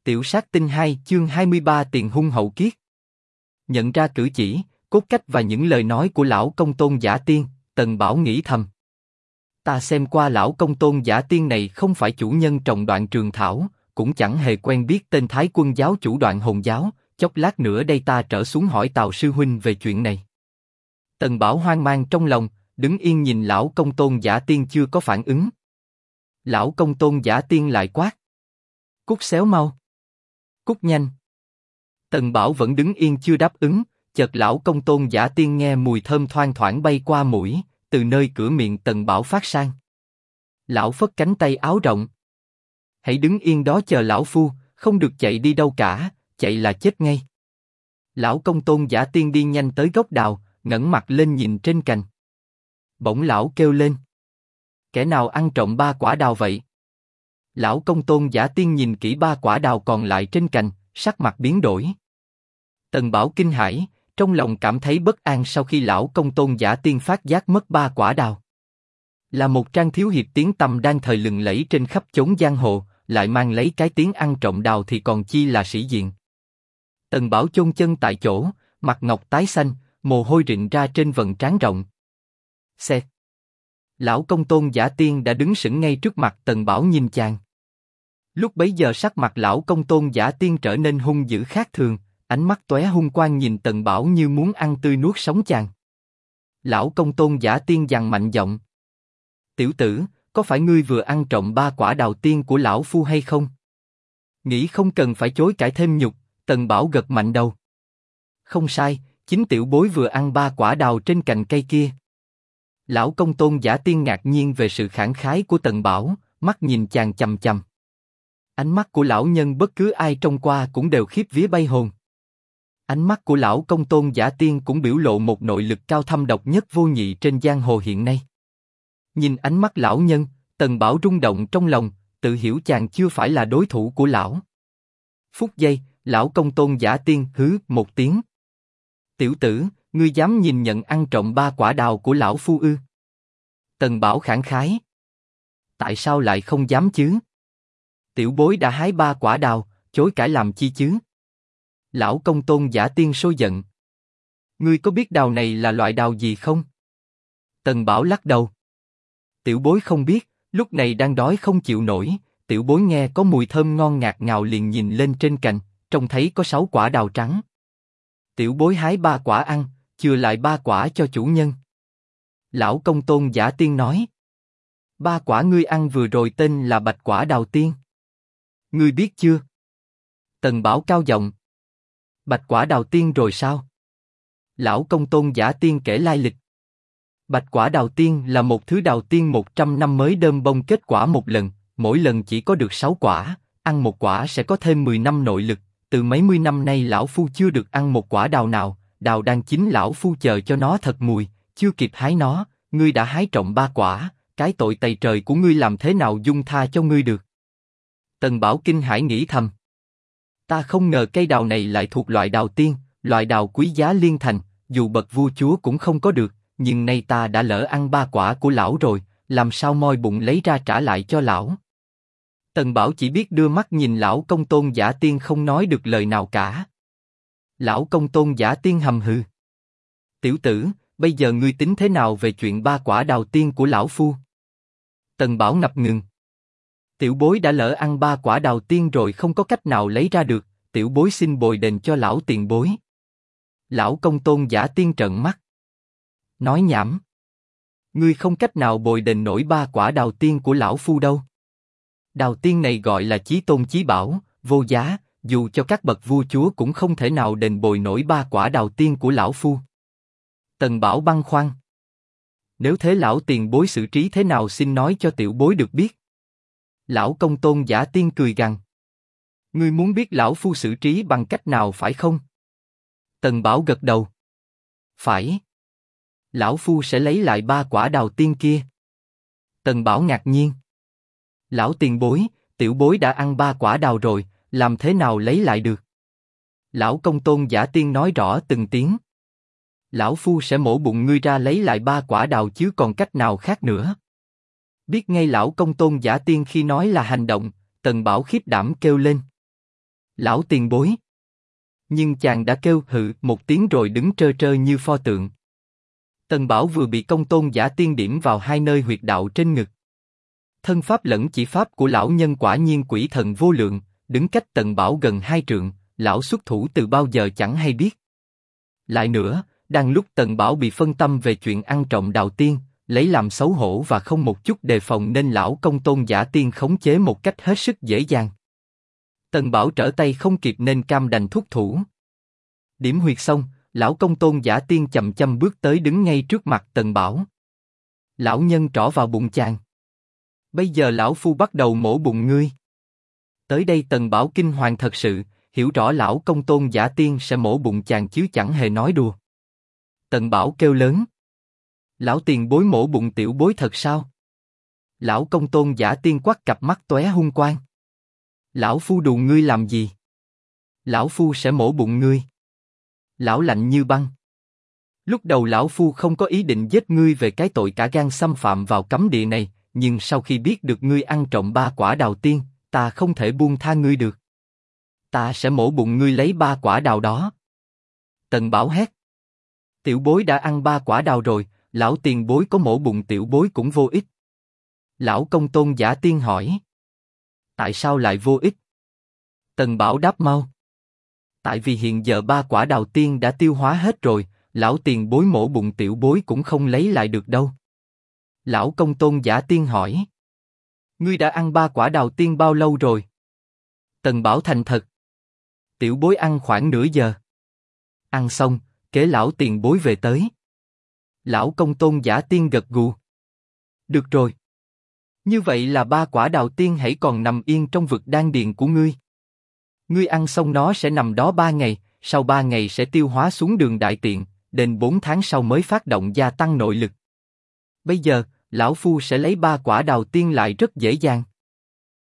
Tiểu sát tinh 2 chương 23 tiền hung hậu kiết. Nhận ra cử chỉ, cốt cách và những lời nói của lão công tôn giả tiên, Tần Bảo nghĩ thầm. Ta xem qua lão công tôn giả tiên này không phải chủ nhân trồng Đoạn Trường Thảo, cũng chẳng hề quen biết tên Thái Quân giáo chủ Đoạn Hồn giáo, chốc lát nữa đây ta trở xuống hỏi Tào sư huynh về chuyện này. Tần Bảo hoang mang trong lòng, đứng yên nhìn lão công tôn giả tiên chưa có phản ứng. Lão công tôn giả tiên lại quát. Cút xéo mau. Cút nhanh. Tần Bảo vẫn đứng yên chưa đáp ứng, chợt lão công tôn giả tiên nghe mùi thơm thoang thoảng bay qua mũi, từ nơi cửa miệng Tần Bảo phát sang. Lão phất cánh tay áo rộng. Hãy đứng yên đó chờ lão phu, không được chạy đi đâu cả, chạy là chết ngay. Lão công tôn giả tiên đi nhanh tới gốc đào, ngẩng mặt lên nhìn trên cành. Bỗng lão kêu lên. Kẻ nào ăn trộm 3 quả đào vậy? Lão công tôn giả tiên nhìn kỹ 3 quả đào còn lại trên cành, sắc mặt biến đổi. Tần Bảo kinh hãi, trong lòng cảm thấy bất an sau khi lão công tôn giả tiên phát giác mất 3 quả đào. Là một trang thiếu hiệp tiếng tăm đang thời lừng lẫy trên khắp chốn giang hồ, lại mang lấy cái tiếng ăn trộm đào thì còn chi là sĩ diện. Tần Bảo chôn chân tại chỗ, mặt ngọc tái xanh, mồ hôi rịn ra trên vầng trán rộng. Xẹt. Lão công tôn giả tiên đã đứng sững ngay trước mặt Tần Bảo nhìn chàng. Lúc bấy giờ sắc mặt lão công tôn giả tiên trở nên hung dữ khác thường, ánh mắt tóe hung quang nhìn Tần Bảo như muốn ăn tươi nuốt sống chàng. Lão công tôn giả tiên dằn mạnh giọng. Tiểu tử, có phải ngươi vừa ăn trộm 3 quả đào tiên của lão phu hay không? Nghĩ không cần phải chối cãi thêm nhục, Tần Bảo gật mạnh đầu. Không sai, chính tiểu bối vừa ăn 3 quả đào trên cành cây kia. Lão công tôn giả tiên ngạc nhiên về sự khẳng khái của Tần Bảo, mắt nhìn chàng chằm chằm. Ánh mắt của lão nhân bất cứ ai trông qua cũng đều khiếp vía bay hồn. Ánh mắt của lão công tôn giả tiên cũng biểu lộ một nội lực cao thâm độc nhất vô nhị trên giang hồ hiện nay. Nhìn ánh mắt lão nhân, Tần Bảo rung động trong lòng, tự hiểu chàng chưa phải là đối thủ của lão. Phút giây, lão công tôn giả tiên hứ một tiếng. Tiểu tử, ngươi dám nhìn nhận ăn trộm 3 quả đào của lão phu ư? Tần Bảo khẳng khái. Tại sao lại không dám chứ? Tiểu bối đã hái 3 quả đào, chối cãi làm chi chứ? Lão công tôn giả tiên sôi giận. Ngươi có biết đào này là loại đào gì không? Tần Bảo lắc đầu. Tiểu bối không biết, lúc này đang đói không chịu nổi, tiểu bối nghe có mùi thơm ngon ngạt ngào liền nhìn lên trên cành, trông thấy có 6 quả đào trắng. Tiểu bối hái 3 quả ăn, chừa lại 3 quả cho chủ nhân. Lão công tôn giả tiên nói. 3 quả ngươi ăn vừa rồi tên là bạch quả đào tiên. Ngươi biết chưa? Tần Bảo cao giọng. Bạch quả đào tiên rồi sao? Lão công tôn giả tiên kể lai lịch. Bạch quả đào tiên là một thứ đào tiên 100 năm mới đơm bông kết quả một lần, mỗi lần chỉ có được 6 quả, ăn một quả sẽ có thêm 10 năm nội lực. Từ mấy mươi năm nay lão phu chưa được ăn một quả đào nào, đào đang chín lão phu chờ cho nó thật mùi, chưa kịp hái nó, ngươi đã hái trộm 3 quả, cái tội tày trời của ngươi làm thế nào dung tha cho ngươi được? Tần Bảo kinh hãi nghĩ thầm. Ta không ngờ cây đào này lại thuộc loại đào tiên, loại đào quý giá liên thành, dù bậc vua chúa cũng không có được, nhưng nay ta đã lỡ ăn 3 quả của lão rồi, làm sao moi bụng lấy ra trả lại cho lão? Tần Bảo chỉ biết đưa mắt nhìn lão công tôn giả tiên không nói được lời nào cả. Lão công tôn giả tiên hầm hừ. Tiểu tử, bây giờ ngươi tính thế nào về chuyện 3 quả đào tiên của lão phu? Tần Bảo ngập ngừng. Tiểu bối đã lỡ ăn 3 quả đào tiên rồi không có cách nào lấy ra được, tiểu bối xin bồi đền cho lão tiền bối. Lão công tôn giả tiên trợn mắt. Nói nhảm. Ngươi không cách nào bồi đền nổi 3 quả đào tiên của lão phu đâu. Đào tiên này gọi là chí tôn chí bảo, vô giá, dù cho các bậc vua chúa cũng không thể nào đền bồi nổi 3 quả đào tiên của lão phu. Tần Bảo băn khoăn. Nếu thế lão tiền bối xử trí thế nào xin nói cho tiểu bối được biết. Lão công tôn giả tiên cười gằn. Ngươi muốn biết lão phu xử trí bằng cách nào phải không? Tần Bảo gật đầu. Phải. Lão phu sẽ lấy lại 3 quả đào tiên kia. Tần Bảo ngạc nhiên. Lão tiền bối, tiểu bối đã ăn 3 quả đào rồi, làm thế nào lấy lại được? Lão công tôn giả tiên nói rõ từng tiếng. Lão phu sẽ mổ bụng ngươi ra lấy lại 3 quả đào chứ còn cách nào khác nữa. Biết ngay lão công tôn giả tiên khi nói là hành động, Tần Bảo khiếp đảm kêu lên. Lão tiền bối. Nhưng chàng đã kêu hự một tiếng rồi đứng trơ trơ như pho tượng. Tần Bảo vừa bị Công Tôn Giả Tiên điểm vào hai nơi huyệt đạo trên ngực. Thân pháp lẫn chỉ pháp của lão nhân quả nhiên quỷ thần vô lượng, đứng cách Tần Bảo gần 2 trượng, lão xuất thủ từ bao giờ chẳng hay biết. Lại nữa, đang lúc Tần Bảo bị phân tâm về chuyện ăn trộm đào tiên, lấy làm xấu hổ và không một chút đề phòng nên lão Công Tôn Giả Tiên khống chế một cách hết sức dễ dàng. Tần Bảo trở tay không kịp nên cam đành thúc thủ. Điểm huyệt xong, lão Công Tôn Giả Tiên chậm chậm bước tới đứng ngay trước mặt Tần Bảo. Lão nhân trỏ vào bụng chàng. Bây giờ lão phu bắt đầu mổ bụng ngươi. Tới đây Tần Bảo kinh hoàng thật sự, hiểu rõ lão Công Tôn Giả Tiên sẽ mổ bụng chàng chứ chẳng hề nói đùa. Tần Bảo kêu lớn. Lão tiền bối mổ bụng tiểu bối thật sao? Lão Công Tôn Giả Tiên quắc cặp mắt tóe hung quang. Lão phu đùa ngươi làm gì? Lão phu sẽ mổ bụng ngươi. Lão lạnh như băng. Lúc đầu lão phu không có ý định giết ngươi về cái tội cả gan xâm phạm vào cấm địa này, nhưng sau khi biết được ngươi ăn trộm 3 quả đào tiên, ta không thể buông tha ngươi được. Ta sẽ mổ bụng ngươi lấy 3 quả đào đó. Tần Bảo hét. Tiểu bối đã ăn 3 quả đào rồi, lão tiền bối có mổ bụng tiểu bối cũng vô ích. Lão Công Tôn Giả Tiên hỏi. Tại sao lại vô ích? Tần Bảo đáp mau. Tại vì hiện giờ 3 quả đào tiên đã tiêu hóa hết rồi, lão tiền bối mổ bụng tiểu bối cũng không lấy lại được đâu. Lão Công Tôn Giả Tiên hỏi. Ngươi đã ăn 3 quả đào tiên bao lâu rồi? Tần Bảo thành thật. Tiểu bối ăn khoảng nửa giờ. Ăn xong, kế lão tiền bối về tới. Lão Công Tôn Giả Tiên gật gù. Được rồi. Như vậy là 3 quả đào tiên hãy còn nằm yên trong vực đan điền của ngươi. Ngươi ăn xong nó sẽ nằm đó 3 ngày, sau 3 ngày sẽ tiêu hóa xuống đường đại tiện, đến 4 tháng sau mới phát động gia tăng nội lực. Bây giờ, lão phu sẽ lấy 3 quả đào tiên lại rất dễ dàng.